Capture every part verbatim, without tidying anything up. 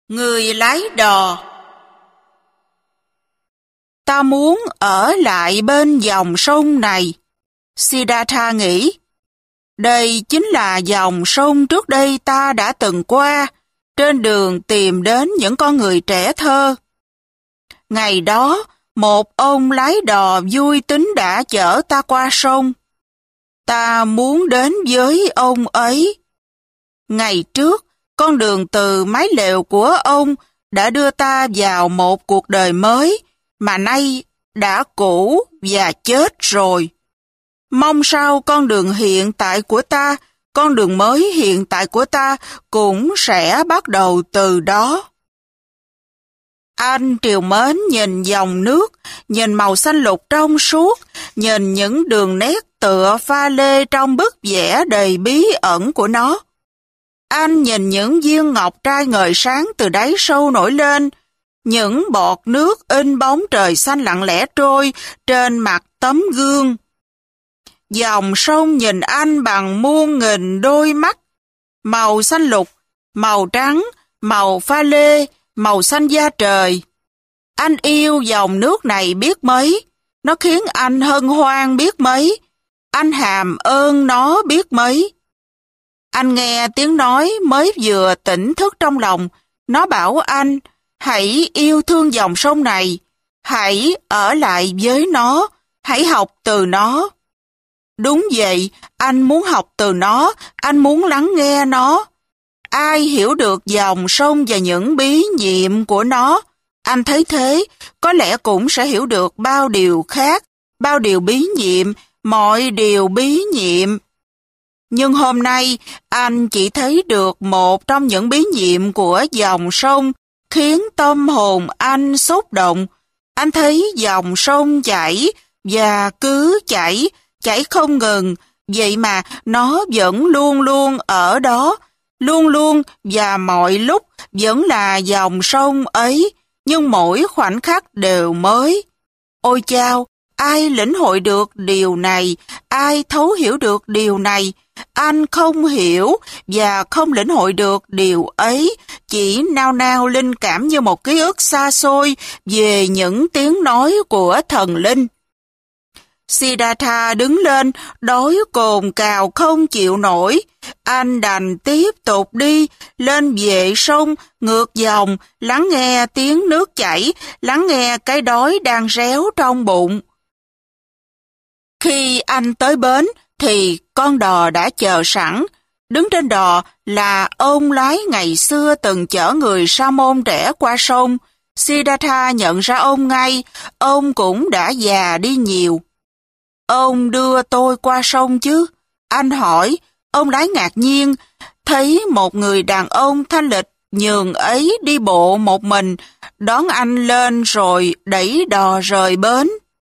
Người lái đò. Ta muốn ở lại bên dòng sông này, Siddhartha nghĩ. Đây chính là dòng sông trước đây ta đã từng qua, trên đường tìm đến những con người trẻ thơ. Ngày đó, một ông lái đò vui tính đã chở ta qua sông. Ta muốn đến với ông ấy. Ngày trước, con đường từ mái lều của ông đã đưa ta vào một cuộc đời mới, mà nay đã cũ và chết rồi. Mong sao con đường hiện tại của ta, con đường mới hiện tại của ta cũng sẽ bắt đầu từ đó. Anh trìu mến nhìn dòng nước, nhìn màu xanh lục trong suốt, nhìn những đường nét tựa pha lê trong bức vẽ đầy bí ẩn của nó. Anh nhìn những viên ngọc trai ngời sáng từ đáy sâu nổi lên, những bọt nước in bóng trời xanh lặng lẽ trôi trên mặt tấm gương. Dòng sông nhìn anh bằng muôn nghìn đôi mắt, màu xanh lục, màu trắng, màu pha lê, màu xanh da trời. Anh yêu dòng nước này biết mấy, nó khiến anh hân hoan biết mấy, anh hàm ơn nó biết mấy. Anh nghe tiếng nói mới vừa tỉnh thức trong lòng, nó bảo anh, hãy yêu thương dòng sông này, hãy ở lại với nó, hãy học từ nó. Đúng vậy, anh muốn học từ nó, anh muốn lắng nghe nó. Ai hiểu được dòng sông và những bí nhiệm của nó, anh thấy thế, có lẽ cũng sẽ hiểu được bao điều khác, bao điều bí nhiệm, mọi điều bí nhiệm. Nhưng hôm nay, anh chỉ thấy được một trong những bí nhiệm của dòng sông, khiến tâm hồn anh xúc động. Anh thấy dòng sông chảy, và cứ chảy, chảy không ngừng, vậy mà nó vẫn luôn luôn ở đó, luôn luôn và mọi lúc vẫn là dòng sông ấy, nhưng mỗi khoảnh khắc đều mới. Ôi chao, ai lĩnh hội được điều này, ai thấu hiểu được điều này, anh không hiểu và không lĩnh hội được điều ấy, chỉ nao nao linh cảm như một ký ức xa xôi về những tiếng nói của thần linh. Siddhartha đứng lên, đói cồn cào không chịu nổi. Anh đành tiếp tục đi, lên vệ sông, ngược dòng, lắng nghe tiếng nước chảy, lắng nghe cái đói đang réo trong bụng. Khi anh tới bến, thì con đò đã chờ sẵn. Đứng trên đò là ông lái ngày xưa từng chở người sa môn rẽ qua sông. Siddhartha nhận ra ông ngay, ông cũng đã già đi nhiều. Ông đưa tôi qua sông chứ? Anh hỏi, ông lái ngạc nhiên, thấy một người đàn ông thanh lịch nhường ấy đi bộ một mình, đón anh lên rồi đẩy đò rời bến.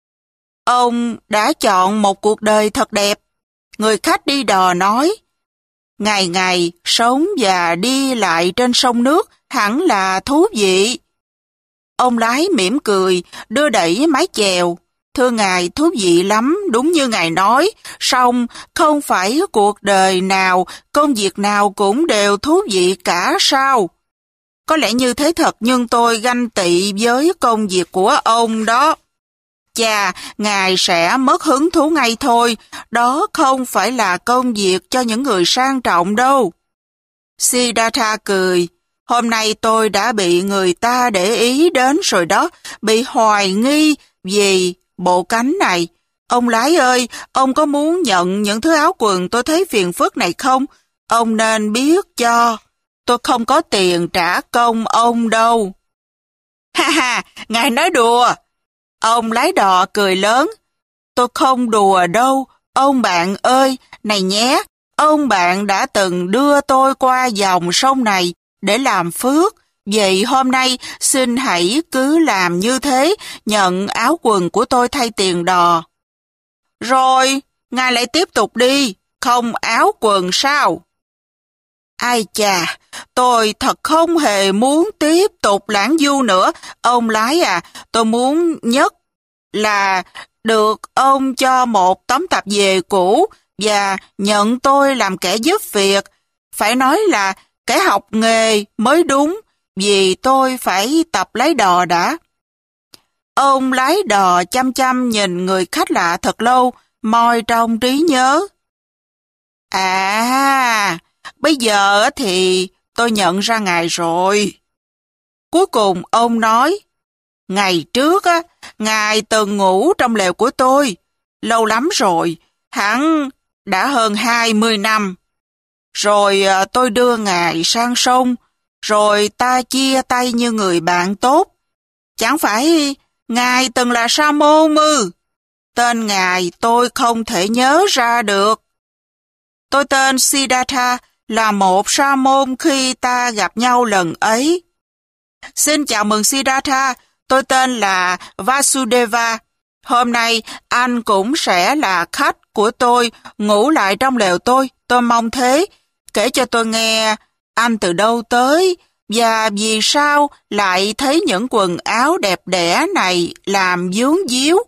Ông đã chọn một cuộc đời thật đẹp. Người khách đi đò nói, ngày ngày sống và đi lại trên sông nước hẳn là thú vị. Ông lái mỉm cười, đưa đẩy mái chèo. Thưa ngài, thú vị lắm, đúng như ngài nói, song không phải cuộc đời nào, công việc nào cũng đều thú vị cả sao? Có lẽ như thế thật, nhưng tôi ganh tị với công việc của ông đó. Chà, ngài sẽ mất hứng thú ngay thôi, đó không phải là công việc cho những người sang trọng đâu. Siddhartha cười, hôm nay tôi đã bị người ta để ý đến rồi đó, bị hoài nghi vì bộ cánh này. Ông lái ơi, ông có muốn nhận những thứ áo quần tôi thấy phiền phức này không? Ông nên biết cho, tôi không có tiền trả công ông đâu. Ha ha, ngài nói đùa. Ông lái đò cười lớn. Tôi không đùa đâu, ông bạn ơi, này nhé, ông bạn đã từng đưa tôi qua dòng sông này để làm phước. Vậy hôm nay xin hãy cứ làm như thế, nhận áo quần của tôi thay tiền đò. Rồi, ngài lại tiếp tục đi, không áo quần sao? Ai chà, tôi thật không hề muốn tiếp tục lãng du nữa. Ông lái à, tôi muốn nhất là được ông cho một tấm tạp dề cũ và nhận tôi làm kẻ giúp việc. Phải nói là kẻ học nghề mới đúng, vì tôi phải tập lái đò đã. Ông lái đò chăm chăm nhìn người khách lạ thật lâu, moi trong trí nhớ. À, bây giờ thì tôi nhận ra ngài rồi. Cuối cùng ông nói, ngày trước á, ngài từng ngủ trong lều của tôi, lâu lắm rồi, hẳn đã hơn hai mươi năm. Rồi tôi đưa ngài sang sông, rồi ta chia tay như người bạn tốt. Chẳng phải ngài từng là sa môn ư? Tên ngài tôi không thể nhớ ra được. Tôi tên Siddhartha, là một sa môn khi ta gặp nhau lần ấy. Xin chào mừng Siddhartha, tôi tên là Vasudeva. Hôm nay anh cũng sẽ là khách của tôi, ngủ lại trong lều tôi, tôi mong thế. Kể cho tôi nghe anh từ đâu tới và vì sao lại thấy những quần áo đẹp đẽ này làm vướng víu.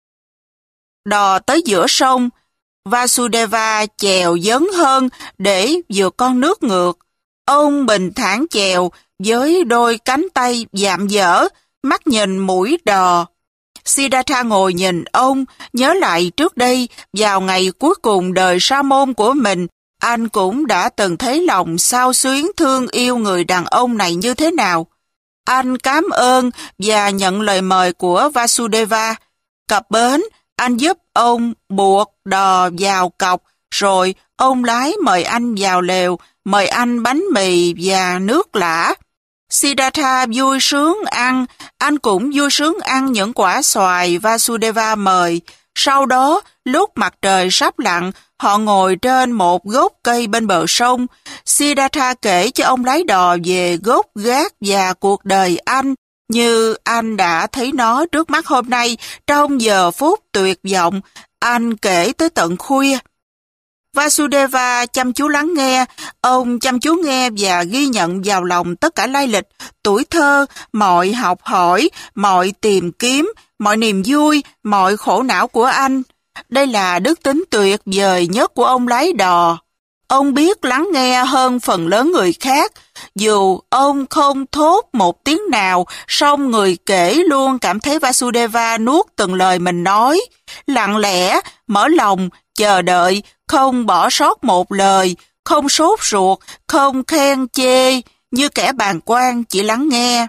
Đò tới giữa sông, Vasudeva chèo dấn hơn để vượt con nước ngược. Ông bình thản chèo với đôi cánh tay dạm dở, mắt nhìn mũi đò. Siddhartha ngồi nhìn ông, nhớ lại trước đây, vào ngày cuối cùng đời sa môn của mình, anh cũng đã từng thấy lòng xao xuyến thương yêu người đàn ông này như thế nào. Anh cảm ơn và nhận lời mời của Vasudeva. Cập bến, anh giúp ông buộc đò vào cọc, rồi ông lái mời anh vào lều, mời anh bánh mì và nước lã. Siddhartha vui sướng ăn, anh cũng vui sướng ăn những quả xoài Vasudeva mời. Sau đó, lúc mặt trời sắp lặn, họ ngồi trên một gốc cây bên bờ sông. Siddhartha kể cho ông lái đò về gốc gác và cuộc đời anh, như anh đã thấy nó trước mắt hôm nay, trong giờ phút tuyệt vọng, anh kể tới tận khuya. Vasudeva chăm chú lắng nghe, ông chăm chú nghe và ghi nhận vào lòng tất cả lai lịch, tuổi thơ, mọi học hỏi, mọi tìm kiếm, mọi niềm vui, mọi khổ não của anh. Đây là đức tính tuyệt vời nhất của ông lái đò. Ông biết lắng nghe hơn phần lớn người khác, dù ông không thốt một tiếng nào, song người kể luôn cảm thấy Vasudeva nuốt từng lời mình nói, lặng lẽ, mở lòng, chờ đợi, không bỏ sót một lời, không sốt ruột, không khen chê, như kẻ bàng quan chỉ lắng nghe.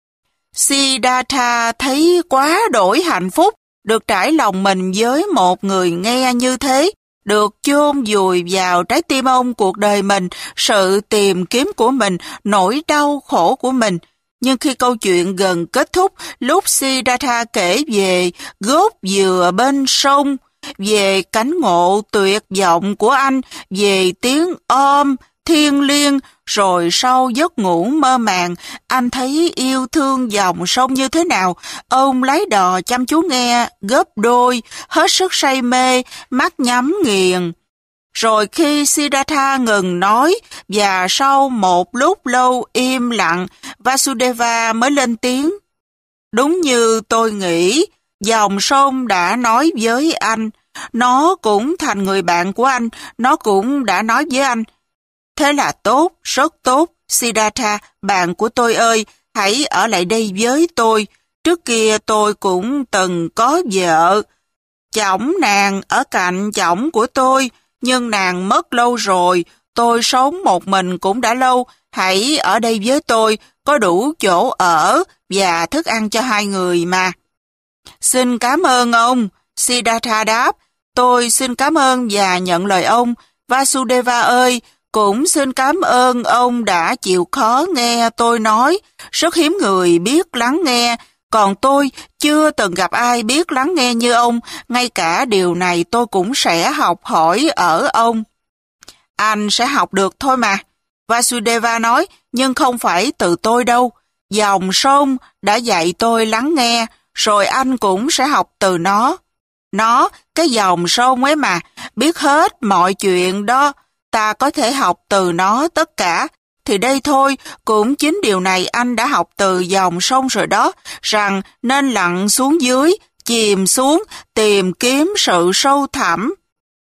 Siddhartha thấy quá đổi hạnh phúc, được trải lòng mình với một người nghe như thế, được chôn vùi vào trái tim ông cuộc đời mình, sự tìm kiếm của mình, nỗi đau khổ của mình. Nhưng khi câu chuyện gần kết thúc, lúc Siddhartha kể về gốc dừa bên sông, về cánh ngộ tuyệt vọng của anh, về tiếng om, thiêng liêng, rồi sau giấc ngủ mơ màng, anh thấy yêu thương dòng sông như thế nào. Ông lái đò chăm chú nghe, gấp đôi, hết sức say mê, mắt nhắm nghiền. Rồi khi Siddhartha ngừng nói, và sau một lúc lâu im lặng, Vasudeva mới lên tiếng. Đúng như tôi nghĩ, dòng sông đã nói với anh, nó cũng thành người bạn của anh, nó cũng đã nói với anh. Thế là tốt, rất tốt, Siddhartha, bạn của tôi ơi, hãy ở lại đây với tôi. Trước kia tôi cũng từng có vợ. Chồng nàng ở cạnh chồng của tôi, nhưng nàng mất lâu rồi, tôi sống một mình cũng đã lâu, hãy ở đây với tôi, có đủ chỗ ở và thức ăn cho hai người mà. Xin cảm ơn ông, Siddhartha đáp, tôi xin cảm ơn và nhận lời ông. Vasudeva ơi, cũng xin cảm ơn ông đã chịu khó nghe tôi nói, rất hiếm người biết lắng nghe, còn tôi chưa từng gặp ai biết lắng nghe như ông, ngay cả điều này tôi cũng sẽ học hỏi ở ông. Anh sẽ học được thôi mà, Vasudeva nói, nhưng không phải từ tôi đâu. Dòng sông đã dạy tôi lắng nghe, rồi anh cũng sẽ học từ nó. Nó, cái dòng sông ấy mà, biết hết mọi chuyện đó, ta có thể học từ nó tất cả. Thì đây thôi, cũng chính điều này anh đã học từ dòng sông rồi đó, rằng nên lặn xuống dưới, chìm xuống, tìm kiếm sự sâu thẳm.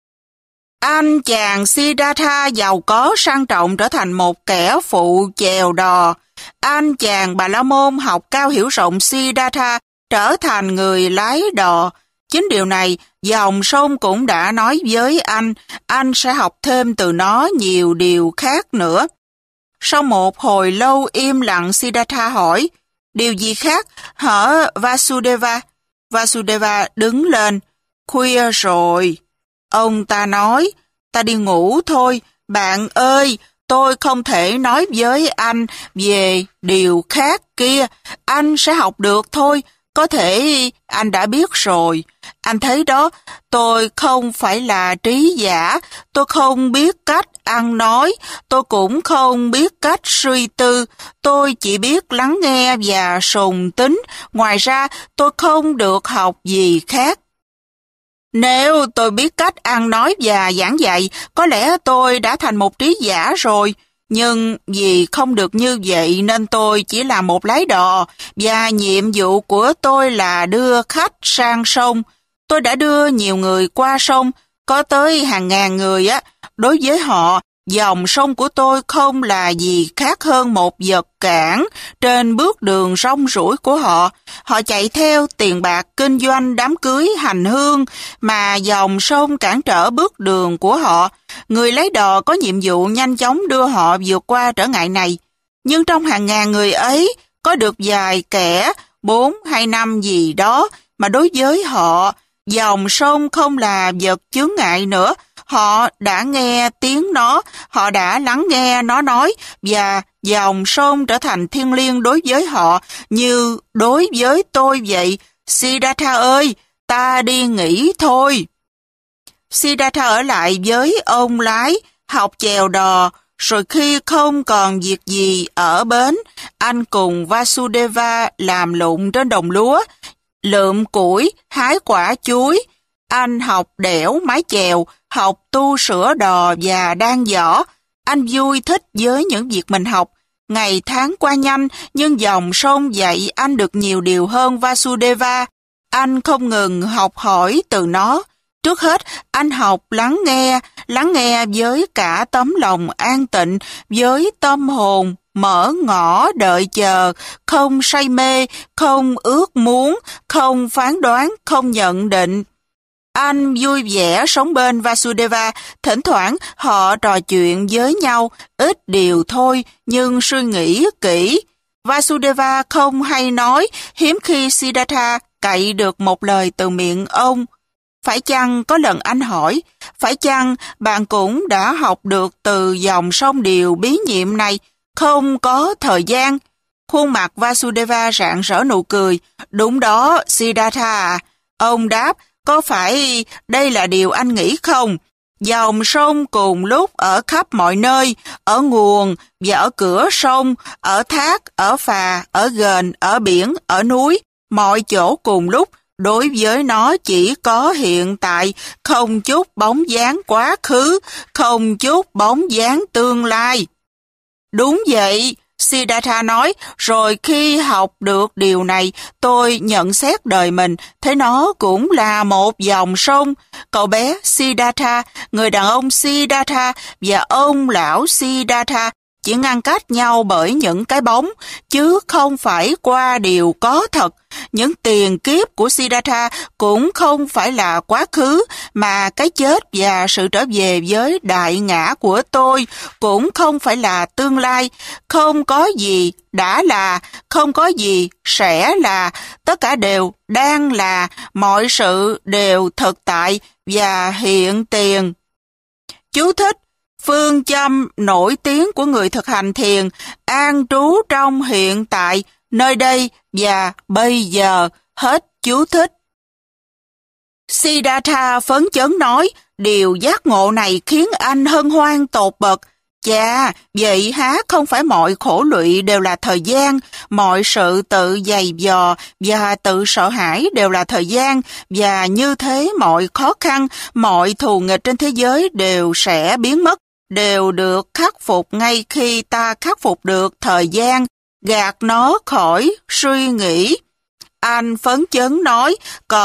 Anh chàng Siddhartha giàu có sang trọng trở thành một kẻ phụ chèo đò. anh chàng Bà La Môn học cao hiểu rộng Siddhartha trở thành người lái đò. Chính điều này, dòng sông cũng đã nói với anh, anh sẽ học thêm từ nó nhiều điều khác nữa. Sau một hồi lâu im lặng, Siddhartha hỏi, điều gì khác hả Vasudeva? Vasudeva đứng lên, khuya rồi. Ông ta nói, ta đi ngủ thôi, bạn ơi, tôi không thể nói với anh về điều khác kia, anh sẽ học được thôi, có thể anh đã biết rồi. Anh thấy đó, tôi không phải là trí giả, tôi không biết cách ăn nói, tôi cũng không biết cách suy tư, tôi chỉ biết lắng nghe và sùng tính, ngoài ra tôi không được học gì khác. Nếu tôi biết cách ăn nói và giảng dạy, có lẽ tôi đã thành một trí giả rồi. Nhưng vì không được như vậy nên tôi chỉ là một lái đò, và nhiệm vụ của tôi là đưa khách sang sông. Tôi đã đưa nhiều người qua sông, có tới hàng ngàn người á. Đối với họ, dòng sông của tôi không là gì khác hơn một vật cản trên bước đường rong ruổi của họ. Họ chạy theo tiền bạc kinh doanh đám cưới hành hương mà dòng sông cản trở bước đường của họ. Người lấy đò có nhiệm vụ nhanh chóng đưa họ vượt qua trở ngại này. Nhưng trong hàng ngàn người ấy, có được vài kẻ, bốn hay năm gì đó, mà đối với họ, dòng sông không là vật chướng ngại nữa. Họ đã nghe tiếng nó, họ đã lắng nghe nó nói, và dòng sông trở thành thiêng liêng đối với họ như đối với tôi vậy. Siddhartha ơi, ta đi nghỉ thôi. Siddhartha ở lại với ông lái, học chèo đò, rồi khi không còn việc gì ở bến, anh cùng Vasudeva làm lụng trên đồng lúa, lượm củi, hái quả chuối. Anh học đẽo mái chèo, học tu sửa đò và đan giỏ. Anh vui thích với những việc mình học. Ngày tháng qua nhanh, nhưng dòng sông dạy anh được nhiều điều hơn Vasudeva. Anh không ngừng học hỏi từ nó. Trước hết, anh học lắng nghe, lắng nghe với cả tấm lòng an tịnh, với tâm hồn mở ngỏ đợi chờ, không say mê, không ước muốn, không phán đoán, không nhận định. Anh vui vẻ sống bên Vasudeva, thỉnh thoảng họ trò chuyện với nhau, ít điều thôi nhưng suy nghĩ kỹ. Vasudeva không hay nói, hiếm khi Siddhartha cậy được một lời từ miệng ông. Phải chăng có lần anh hỏi, phải chăng bạn cũng đã học được từ dòng sông điều bí nhiệm này, không có thời gian? Khuôn mặt Vasudeva rạng rỡ nụ cười. Đúng đó, Siddhartha. Ông đáp, có phải đây là điều anh nghĩ không? Dòng sông cùng lúc ở khắp mọi nơi, ở nguồn và ở cửa sông, ở thác, ở phà, ở ghềnh, ở biển, ở núi, mọi chỗ cùng lúc. Đối với nó chỉ có hiện tại, không chút bóng dáng quá khứ, không chút bóng dáng tương lai. Đúng vậy, Siddhartha nói, rồi khi học được điều này, tôi nhận xét đời mình, thấy nó cũng là một dòng sông. Cậu bé Siddhartha, người đàn ông Siddhartha và ông lão Siddhartha chỉ ngăn cách nhau bởi những cái bóng, chứ không phải qua điều có thật. Những tiền kiếp của Siddhartha cũng không phải là quá khứ, mà cái chết và sự trở về với đại ngã của tôi cũng không phải là tương lai. Không có gì đã là, không có gì sẽ là, tất cả đều đang là, mọi sự đều thực tại và hiện tiền. Chú thích: phương châm nổi tiếng của người thực hành thiền, an trú trong hiện tại, nơi đây và bây giờ. Hết chú thích. Siddhartha phấn chấn nói, điều giác ngộ này khiến anh hân hoan tột bậc. Chà, vậy há không phải mọi khổ lụy đều là thời gian, mọi sự tự giày vò và tự sợ hãi đều là thời gian, và như thế mọi khó khăn, mọi thù nghịch trên thế giới đều sẽ biến mất, đều được khắc phục ngay khi ta khắc phục được thời gian, gạt nó khỏi suy nghĩ. Anh phấn chấn nói, còn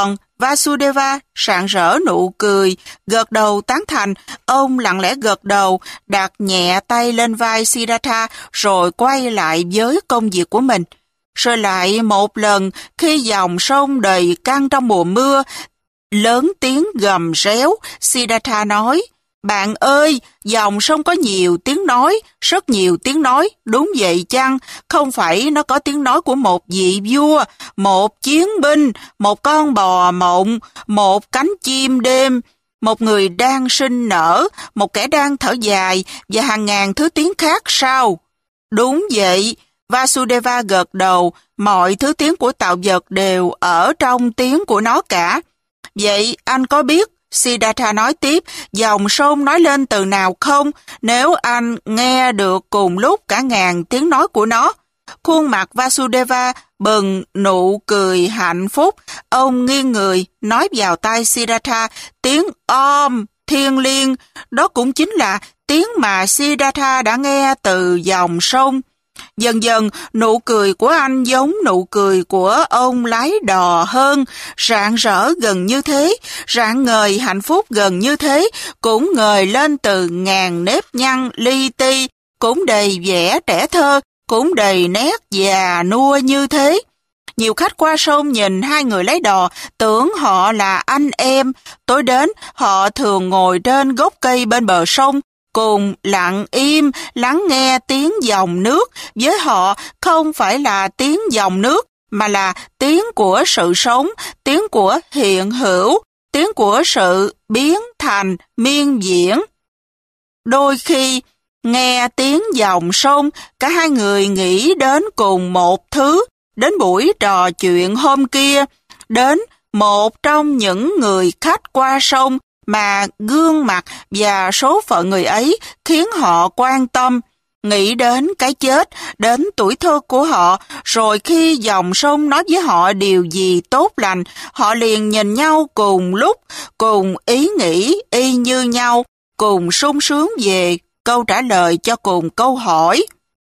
Vasudeva rạng rỡ nụ cười, gật đầu tán thành. Ông lặng lẽ gật đầu, đặt nhẹ tay lên vai Siddhartha rồi quay lại với công việc của mình. Rồi lại một lần, khi dòng sông đầy căng trong mùa mưa, lớn tiếng gầm réo, Siddhartha nói, bạn ơi, dòng sông có nhiều tiếng nói, rất nhiều tiếng nói, đúng vậy chăng? Không phải nó có tiếng nói của một vị vua, một chiến binh, một con bò mộng, một cánh chim đêm, một người đang sinh nở, một kẻ đang thở dài và hàng ngàn thứ tiếng khác sao? Đúng vậy, Vasudeva gật đầu, mọi thứ tiếng của tạo vật đều ở trong tiếng của nó cả. Vậy anh có biết, Siddhartha nói tiếp, dòng sông nói lên từ nào không, nếu anh nghe được cùng lúc cả ngàn tiếng nói của nó? Khuôn mặt Vasudeva bừng nụ cười hạnh phúc. Ông nghiêng người, nói vào tai Siddhartha, tiếng Om thiêng liêng, đó cũng chính là tiếng mà Siddhartha đã nghe từ dòng sông. Dần dần, nụ cười của anh giống nụ cười của ông lái đò hơn, rạng rỡ gần như thế, rạng ngời hạnh phúc gần như thế, cũng ngời lên từ ngàn nếp nhăn li ti, cũng đầy vẻ trẻ thơ, cũng đầy nét già nua như thế. Nhiều khách qua sông nhìn hai người lái đò, tưởng họ là anh em. Tối đến, họ thường ngồi trên gốc cây bên bờ sông, cùng lặng im lắng nghe tiếng dòng nước. Với họ không phải là tiếng dòng nước, mà là tiếng của sự sống, tiếng của hiện hữu, tiếng của sự biến thành miên diễn. Đôi khi, nghe tiếng dòng sông, cả hai người nghĩ đến cùng một thứ, đến buổi trò chuyện hôm kia, đến một trong những người khách qua sông mà gương mặt và số phận người ấy khiến họ quan tâm, nghĩ đến cái chết, đến tuổi thơ của họ, rồi khi dòng sông nói với họ điều gì tốt lành, họ liền nhìn nhau cùng lúc, cùng ý nghĩ y như nhau, cùng sung sướng về câu trả lời cho cùng câu hỏi.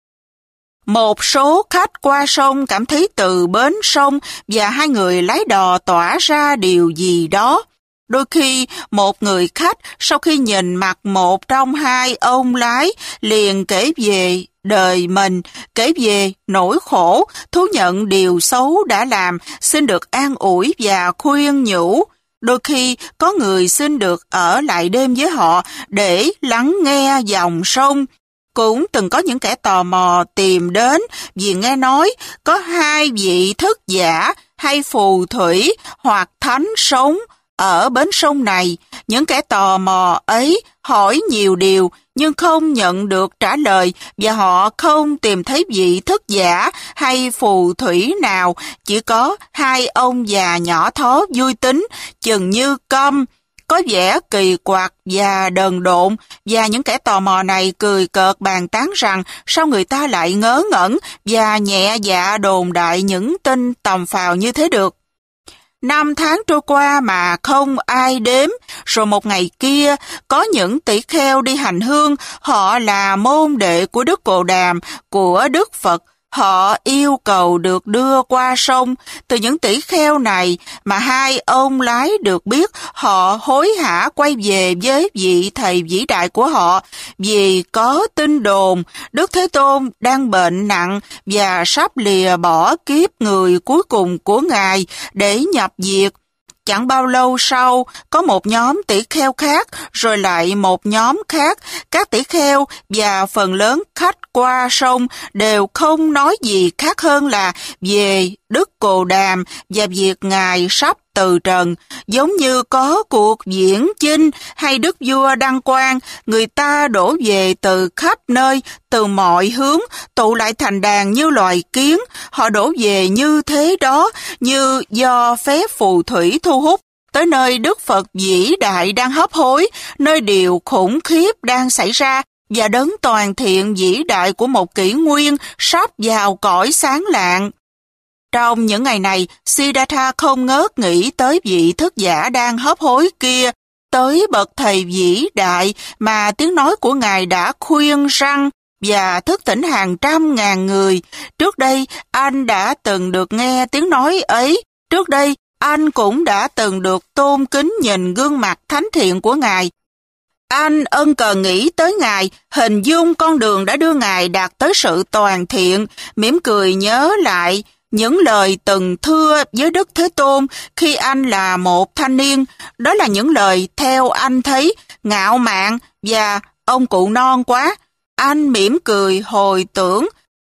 Một số khách qua sông cảm thấy từ bến sông và hai người lái đò tỏa ra điều gì đó. Đôi khi, một người khách sau khi nhìn mặt một trong hai ông lái liền kể về đời mình, kể về nỗi khổ, thú nhận điều xấu đã làm, xin được an ủi và khuyên nhủ. Đôi khi, có người xin được ở lại đêm với họ để lắng nghe dòng sông. Cũng từng có những kẻ tò mò tìm đến vì nghe nói có hai vị thức giả hay phù thủy hoặc thánh sống ở bến sông này. Những kẻ tò mò ấy hỏi nhiều điều nhưng không nhận được trả lời, và họ không tìm thấy vị thức giả hay phù thủy nào, chỉ có hai ông già nhỏ thó vui tính, chừng như câm, có vẻ kỳ quặc và đần độn, và những kẻ tò mò này cười cợt bàn tán rằng sao người ta lại ngớ ngẩn và nhẹ dạ đồn đại những tin tầm phào như thế được. Năm tháng trôi qua mà không ai đếm, rồi một ngày kia, có những tỷ kheo đi hành hương, họ là môn đệ của Đức Cồ Đàm, của Đức Phật. Họ yêu cầu được đưa qua sông. Từ những tỷ kheo này mà hai ông lái được biết, họ hối hả quay về với vị thầy vĩ đại của họ, vì có tin đồn Đức Thế Tôn đang bệnh nặng và sắp lìa bỏ kiếp người cuối cùng của Ngài để nhập diệt. Chẳng bao lâu sau, có một nhóm tỷ kheo khác, rồi lại một nhóm khác. Các tỷ kheo và phần lớn khách qua sông đều không nói gì khác hơn là về Đức Cồ Đàm và việc Ngài sắp từ trần. Giống như có cuộc diễn chinh hay đức vua đăng quang, người ta đổ về từ khắp nơi, từ mọi hướng, tụ lại thành đàn như loài kiến. Họ đổ về như thế đó, như do phép phù thủy thu hút, tới nơi Đức Phật vĩ đại đang hấp hối, nơi điều khủng khiếp đang xảy ra, và đấng toàn thiện vĩ đại của một kỷ nguyên sắp vào cõi sáng lạng. Trong những ngày này, Siddhartha không ngớt nghĩ tới vị thức giả đang hấp hối kia, tới bậc thầy vĩ đại mà tiếng nói của Ngài đã khuyên răn và thức tỉnh hàng trăm ngàn người. Trước đây, anh đã từng được nghe tiếng nói ấy. Trước đây, anh cũng đã từng được tôn kính nhìn gương mặt thánh thiện của Ngài. Anh ân cần nghĩ tới Ngài, hình dung con đường đã đưa Ngài đạt tới sự toàn thiện, mỉm cười nhớ lại những lời từng thưa với Đức Thế Tôn khi anh là một thanh niên. Đó là những lời theo anh thấy ngạo mạn và ông cụ non quá. Anh mỉm cười hồi tưởng.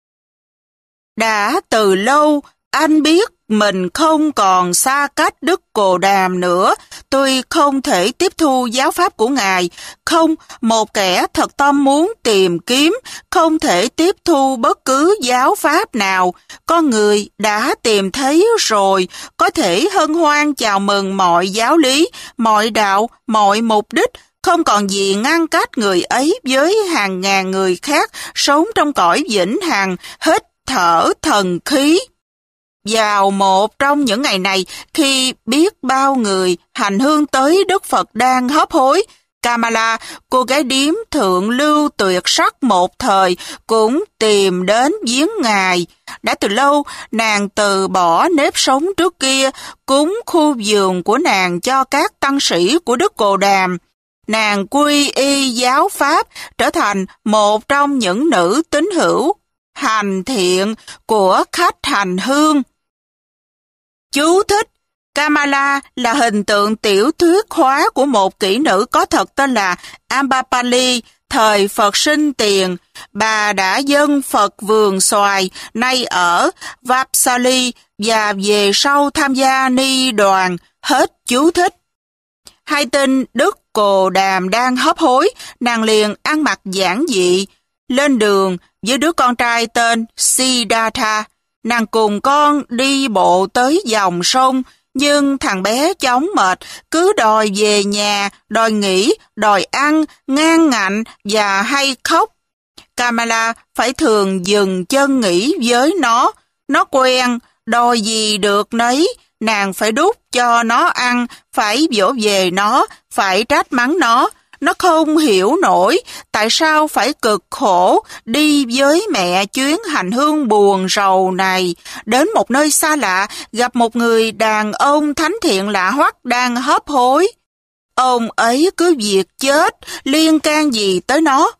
Đã từ lâu, anh biết mình không còn xa cách Đức Cồ Đàm nữa, tuy không thể tiếp thu giáo pháp của Ngài. Không, một kẻ thật tâm muốn tìm kiếm, không thể tiếp thu bất cứ giáo pháp nào. Con người đã tìm thấy rồi, có thể hân hoan chào mừng mọi giáo lý, mọi đạo, mọi mục đích, không còn gì ngăn cách người ấy với hàng ngàn người khác sống trong cõi vĩnh hằng, hít thở thần khí. Vào một trong những ngày này, khi biết bao người hành hương tới Đức Phật đang hấp hối, Kamala, cô gái điếm thượng lưu tuyệt sắc một thời, cũng tìm đến viếng Ngài. Đã từ lâu, nàng từ bỏ nếp sống trước kia, cúng khu vườn của nàng cho các tăng sĩ của Đức Cồ Đàm. Nàng quy y giáo pháp, trở thành một trong những nữ tín hữu hành thiện của khách hành hương. Chú thích: Kamala là hình tượng tiểu thuyết hóa của một kỹ nữ có thật tên là Ambapali, thời Phật sinh tiền. Bà đã dâng Phật vườn xoài, nay ở Vapsali, và về sau tham gia ni đoàn. Hết chú thích. Hay tin Đức Cồ Đàm đang hấp hối, nàng liền ăn mặc giản dị, lên đường với đứa con trai tên Siddhartha. Nàng cùng con đi bộ tới dòng sông, nhưng thằng bé chóng mệt, cứ đòi về nhà, đòi nghỉ, đòi ăn, ngang ngạnh và hay khóc. Kamala phải thường dừng chân nghỉ với nó. Nó quen, đòi gì được nấy, nàng phải đút cho nó ăn, phải vỗ về nó, phải trách mắng nó. Nó không hiểu nổi tại sao phải cực khổ đi với mẹ chuyến hành hương buồn rầu này, đến một nơi xa lạ, gặp một người đàn ông thánh thiện lạ hoắc đang hấp hối. Ông ấy cứ việc chết, liên can gì tới nó.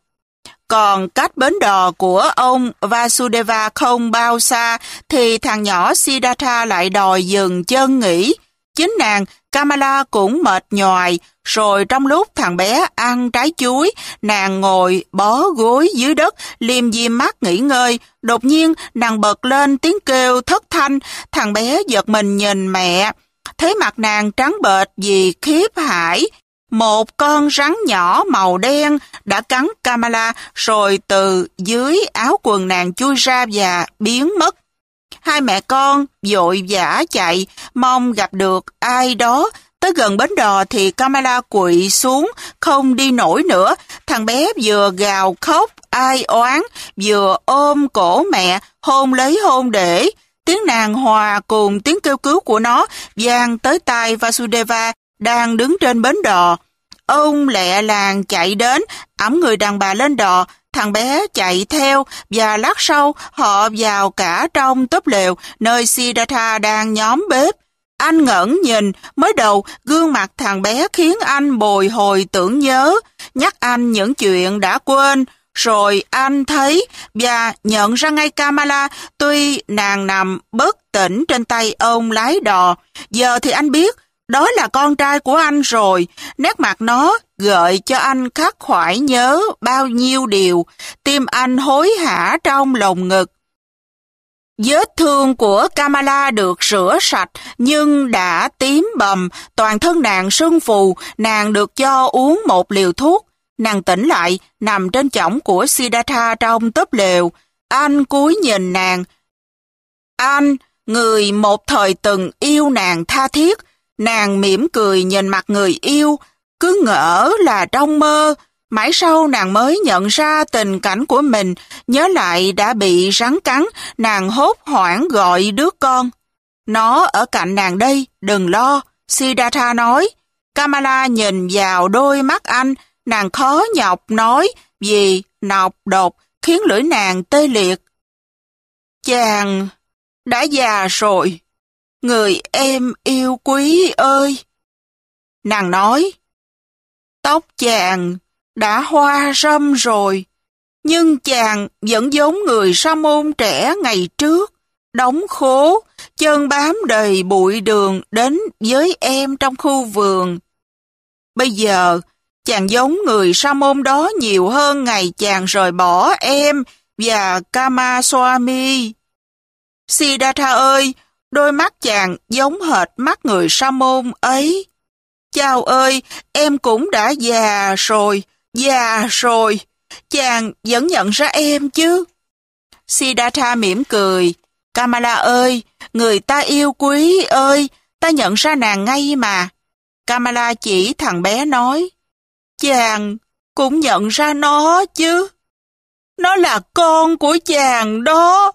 Còn cách bến đò của ông Vasudeva không bao xa, thì thằng nhỏ Siddhartha lại đòi dừng chân nghỉ. Chính nàng, Kamala cũng mệt nhoài, rồi trong lúc thằng bé ăn trái chuối, nàng ngồi bó gối dưới đất, liêm diêm mắt nghỉ ngơi. Đột nhiên, nàng bật lên tiếng kêu thất thanh, thằng bé giật mình nhìn mẹ. Thấy mặt nàng trắng bệch vì khiếp hãi. Một con rắn nhỏ màu đen đã cắn Kamala, rồi từ dưới áo quần nàng chui ra và biến mất. Hai mẹ con vội vã chạy, mong gặp được ai đó. Tới gần bến đò thì Kamala quỵ xuống, không đi nổi nữa. Thằng bé vừa gào khóc, ai oán, vừa ôm cổ mẹ, hôn lấy hôn để. Tiếng nàng hòa cùng tiếng kêu cứu của nó vang tới tai Vasudeva đang đứng trên bến đò. Ông lẹ làng chạy đến, ẵm người đàn bà lên đò. Thằng bé chạy theo, và lát sau họ vào cả trong túp lều nơi Siddhartha đang nhóm bếp. Anh ngẩn nhìn, mới đầu gương mặt thằng bé khiến anh bồi hồi tưởng nhớ, nhắc anh những chuyện đã quên. Rồi anh thấy và nhận ra ngay Kamala, tuy nàng nằm bất tỉnh trên tay ông lái đò. Giờ thì anh biết, đó là con trai của anh rồi. Nét mặt nó gợi cho anh khắc khoải nhớ bao nhiêu điều. Tim anh hối hả trong lồng ngực. Vết thương của Kamala được rửa sạch nhưng đã tím bầm, toàn thân nàng sưng phù, nàng được cho uống một liều thuốc. Nàng tỉnh lại, nằm trên chõng của Siddhartha trong túp lều. Anh cúi nhìn nàng. Anh, người một thời từng yêu nàng tha thiết. Nàng mỉm cười nhìn mặt người yêu, cứ ngỡ là trong mơ. Mãi sau nàng mới nhận ra tình cảnh của mình, nhớ lại đã bị rắn cắn, nàng hốt hoảng gọi đứa con. Nó ở cạnh nàng đây, đừng lo, Siddhartha nói. Kamala nhìn vào đôi mắt anh, nàng khó nhọc nói vì nọc độc khiến lưỡi nàng tê liệt. Chàng đã già rồi. người em yêu quý ơi. Nàng nói, tóc chàng đã hoa râm rồi, nhưng chàng vẫn giống người sa môn trẻ ngày trước, đóng khố, chân bám đầy bụi đường đến với em trong khu vườn. Bây giờ, chàng giống người sa môn đó nhiều hơn ngày chàng rời bỏ em và Kamaswami. Siddhartha ơi, đôi mắt chàng giống hệt mắt người sa môn ấy. Chao ơi, em cũng đã già rồi, già rồi. Chàng vẫn nhận ra em chứ? Siddhartha mỉm cười. Kamala ơi, người ta yêu quý ơi, ta nhận ra nàng ngay mà. Kamala chỉ thằng bé nói, chàng cũng nhận ra nó chứ. Nó là con của chàng đó.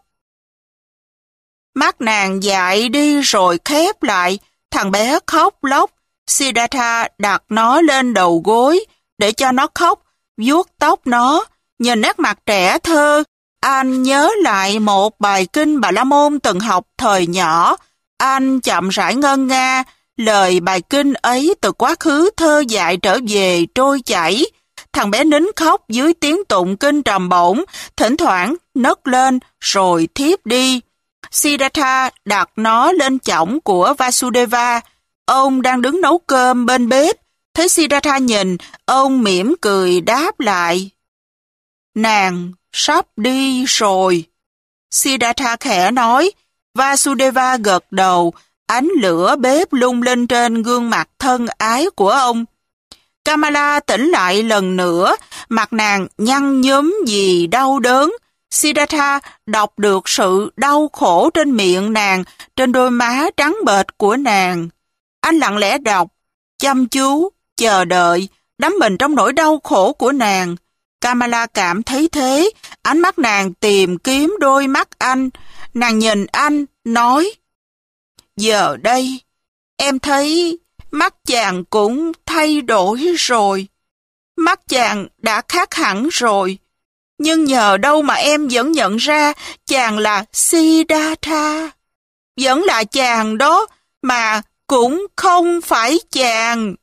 Mắt nàng dại đi rồi khép lại, thằng bé khóc lóc. Siddhartha đặt nó lên đầu gối để cho nó khóc, vuốt tóc nó. Nhìn nét mặt trẻ thơ, anh nhớ lại một bài kinh Bà La Môn từng học thời nhỏ. Anh chậm rãi ngân nga, lời bài kinh ấy từ quá khứ thơ dại trở về trôi chảy. Thằng bé nín khóc dưới tiếng tụng kinh trầm bổng, thỉnh thoảng nấc lên rồi thiếp đi. Siddhartha đặt nó lên chõng của Vasudeva. Ông đang đứng nấu cơm bên bếp. Thấy Siddhartha nhìn, ông mỉm cười đáp lại. Nàng sắp đi rồi. Siddhartha khẽ nói. Vasudeva gật đầu, ánh lửa bếp lung lên trên gương mặt thân ái của ông. Kamala tỉnh lại lần nữa, mặt nàng nhăn nhúm vì đau đớn. Siddhartha đọc được sự đau khổ trên miệng nàng, trên đôi má trắng bệch của nàng. Anh lặng lẽ đọc, chăm chú, chờ đợi, đắm mình trong nỗi đau khổ của nàng. Kamala cảm thấy thế, ánh mắt nàng tìm kiếm đôi mắt anh. Nàng nhìn anh, nói, giờ đây, em thấy mắt chàng cũng thay đổi rồi. Mắt chàng đã khác hẳn rồi. Nhưng nhờ đâu mà em vẫn nhận ra chàng là Siddhartha. Vẫn là chàng đó, mà cũng không phải chàng.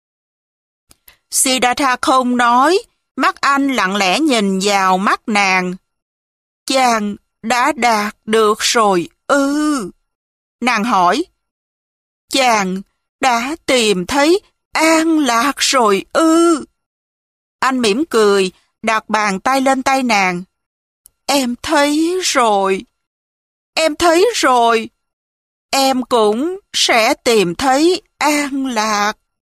Siddhartha không nói, mắt anh lặng lẽ nhìn vào mắt nàng. Chàng đã đạt được rồi ư? Nàng hỏi. Chàng đã tìm thấy an lạc rồi ư? Anh mỉm cười, đặt bàn tay lên tay nàng. Em thấy rồi. Em thấy rồi. Em cũng sẽ tìm thấy an lạc.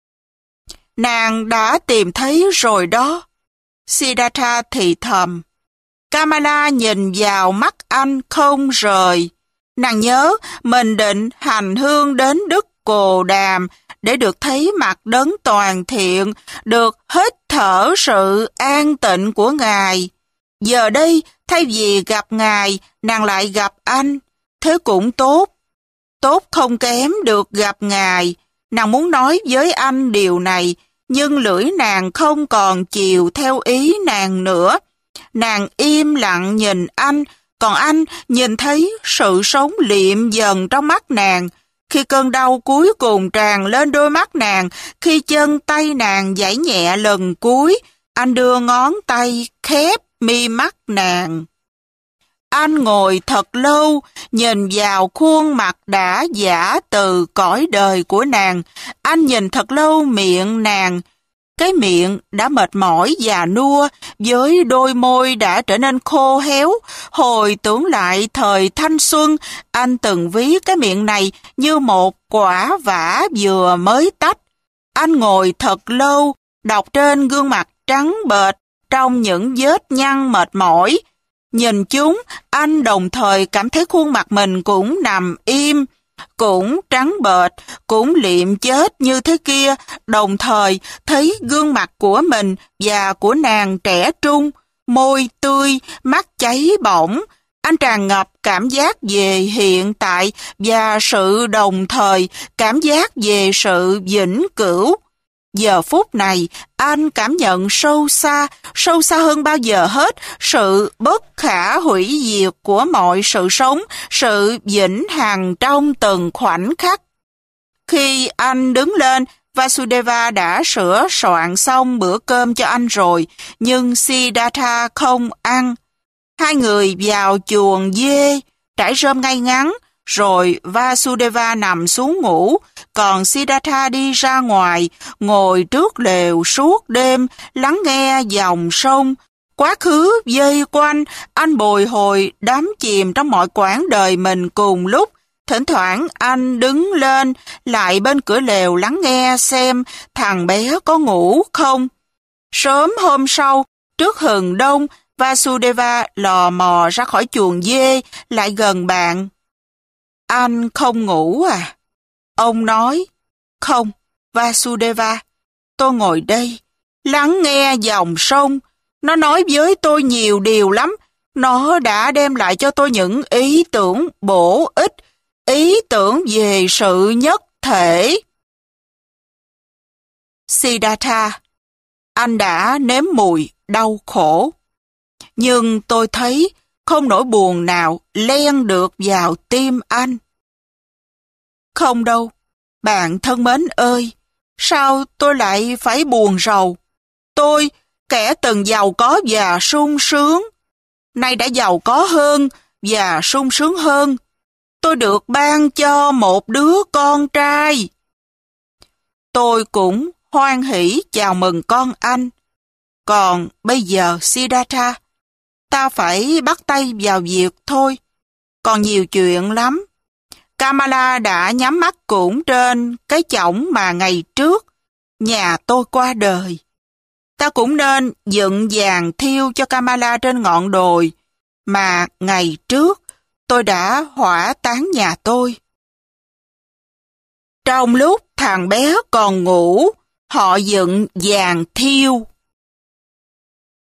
Nàng đã tìm thấy rồi đó. Siddhartha thì thầm. Kamala nhìn vào mắt anh không rời. Nàng nhớ mình định hành hương đến Đức Cồ Đàm để được thấy mặt đấng toàn thiện, được hít thở sự an tịnh của Ngài. Giờ đây, thay vì gặp Ngài, nàng lại gặp anh. Thế cũng tốt. Tốt không kém được gặp Ngài. Nàng muốn nói với anh điều này, nhưng lưỡi nàng không còn chiều theo ý nàng nữa. Nàng im lặng nhìn anh, còn anh nhìn thấy sự sống liệm dần trong mắt nàng. Khi cơn đau cuối cùng tràn lên đôi mắt nàng, khi chân tay nàng giãy nhẹ lần cuối, anh đưa ngón tay khép mi mắt nàng. Anh ngồi thật lâu, nhìn vào khuôn mặt đã giả từ cõi đời của nàng. Anh nhìn thật lâu miệng nàng. Cái miệng đã mệt mỏi già nua, với đôi môi đã trở nên khô héo. Hồi tưởng lại thời thanh xuân, anh từng ví cái miệng này như một quả vả vừa mới tách. Anh ngồi thật lâu, đọc trên gương mặt trắng bệch, trong những vết nhăn mệt mỏi. Nhìn chúng, anh đồng thời cảm thấy khuôn mặt mình cũng nằm im, cũng trắng bệch, cũng liệm chết như thế kia, đồng thời thấy gương mặt của mình và của nàng trẻ trung, môi tươi, mắt cháy bỏng. Anh tràn ngập cảm giác về hiện tại và sự đồng thời cảm giác về sự vĩnh cửu. Giờ phút này, anh cảm nhận sâu xa, sâu xa hơn bao giờ hết, sự bất khả hủy diệt của mọi sự sống, sự vĩnh hằng trong từng khoảnh khắc. Khi anh đứng lên, Vasudeva đã sửa soạn xong bữa cơm cho anh rồi, nhưng Siddhartha không ăn. Hai người vào chuồng dê, trải rơm ngay ngắn, rồi Vasudeva nằm xuống ngủ, còn Siddhartha đi ra ngoài, ngồi trước lều suốt đêm, lắng nghe dòng sông. Quá khứ vây quanh, anh bồi hồi đắm chìm trong mọi quãng đời mình cùng lúc. Thỉnh thoảng anh đứng lên, lại bên cửa lều lắng nghe xem thằng bé có ngủ không. Sớm hôm sau, trước hừng đông, Vasudeva lò mò ra khỏi chuồng dê, lại gần bạn. Anh không ngủ à? Ông nói, không, Vasudeva, tôi ngồi đây, lắng nghe dòng sông. Nó nói với tôi nhiều điều lắm. Nó đã đem lại cho tôi những ý tưởng bổ ích, ý tưởng về sự nhất thể. Siddhartha, anh đã nếm mùi đau khổ. Nhưng tôi thấy không nỗi buồn nào len được vào tim anh. Không đâu, bạn thân mến ơi, sao tôi lại phải buồn rầu? Tôi, kẻ từng giàu có và sung sướng, nay đã giàu có hơn và sung sướng hơn. Tôi được ban cho một đứa con trai. Tôi cũng hoan hỉ chào mừng con anh. Còn bây giờ, Siddhartha, ta phải bắt tay vào việc thôi. Còn nhiều chuyện lắm. Kamala đã nhắm mắt cũng trên cái chõng mà ngày trước nhà tôi qua đời. Ta cũng nên dựng vàng thiêu cho Kamala trên ngọn đồi mà ngày trước tôi đã hỏa táng nhà tôi. Trong lúc thằng bé còn ngủ, họ dựng vàng thiêu.